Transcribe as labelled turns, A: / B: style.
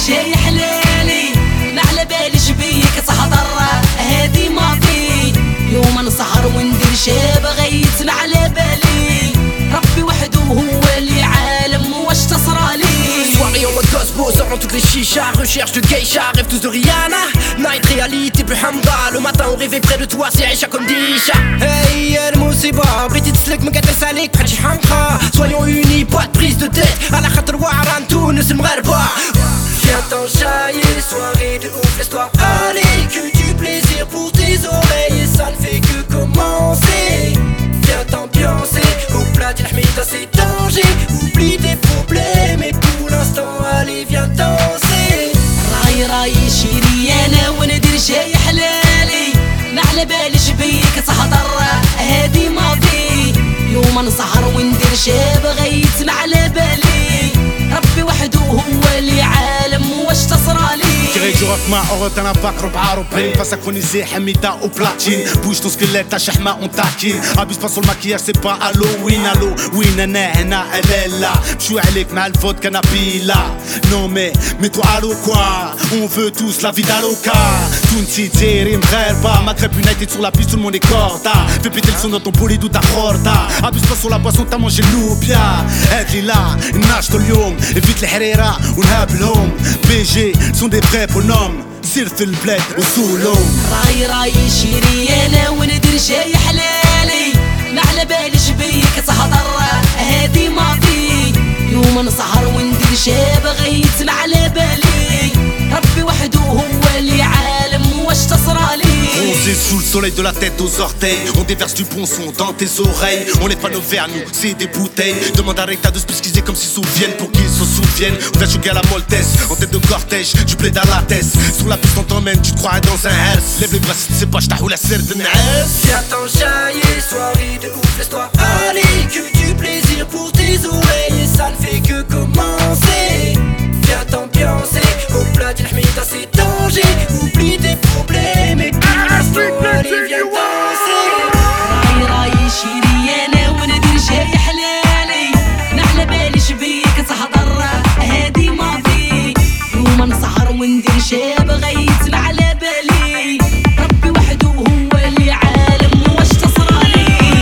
A: جاي حلالي ما على باليش بيك تهضر هادي ماضي يوم نسهر وندير شاب غير ما على بالي ربي وحده هو اللي عالم واش تصرالي.
B: Soirée en mode Cosmo, sortant toutes les chichas, recherche de geisha, rêve tous de Rihanna. Night réalité plus Hamda, le matin on rêvait près de toi, c'est Aisha comme Disha. Hey el Moussiba, Brigitte Slick, me gâte salik, Prachi Hamka. Soyons unis, pas de prise de tête, à la khatra waran Tunis Mgharba. Viens t'enchailler, soirée de ouf, laisse-toi aller, que du plaisir pour tes oreilles, et ça ne fait que commencer. Viens t'ambiancer, au plat d'Ahmida c'est danger, oublie tes problèmes et pour l'instant allez viens danser.
A: راي شيري انا وندير جاي حلالي ما على باليش بيك تهضر هادي ماضي يوم نسهر وندير شاب غيت ما على بالي ربي وحده هو اللي عالم واش تصرالي.
C: Direct du rock Mahorot, un impact Robin va synchroniser Hamida au platine. Bouge ton squelette, ta chahma on taquine. Abuse pas sur le maquillage, c'est pas Halloween. Halloween, nana, elle est là. J'suis avec ma vodka Nabila. Non mais, mets-toi à l'eau quoi. On veut tous la vie d'Aloca. Tunti, Terim, Gherba. Maghreb United sur la piste, tout le monde est corda. Fais péter le son dans ton bolide ou ta horda. Abuse pas sur la boisson, t'as mangé l'oubia. Aide-les là, nage ton lion. Évite les herrera, ou l'hum. BG sont des vrais bonhommes. سير في البلاد وصولهم.
A: راي شيري انا وندير جاي حلالي ما على باليش بيك تهضر هادي ماضي يوم نسهر وندير شاب غيت ما على بالي ربي وحده هو اللي عالم واش تصرالي.
C: Bronzé sous le soleil de la tête aux orteils, on déverse du bon son dans tes oreilles. On n'est pas nos verres, nous, c'est des bouteilles. Demande à Recta de se pesquiser comme s'ils souviennent pour qu'ils se souviennent. On vient choquer à la Maltese, en tête de cortège, du blé à la tête. Sur la piste on t'emmène, tu te croirais dans un herse. Lève les bras si tu sais pas, j't'ahoue la serre de Nès.
B: Viens t'enchailler, soirée de ouf, laisse-toi aller, que du plaisir pour tes oreilles, et ça ne fait que commencer. Viens t'ambiancer, au plat d'Ahmida c'est danger, oublie tes problèmes et pour l'instant allez viens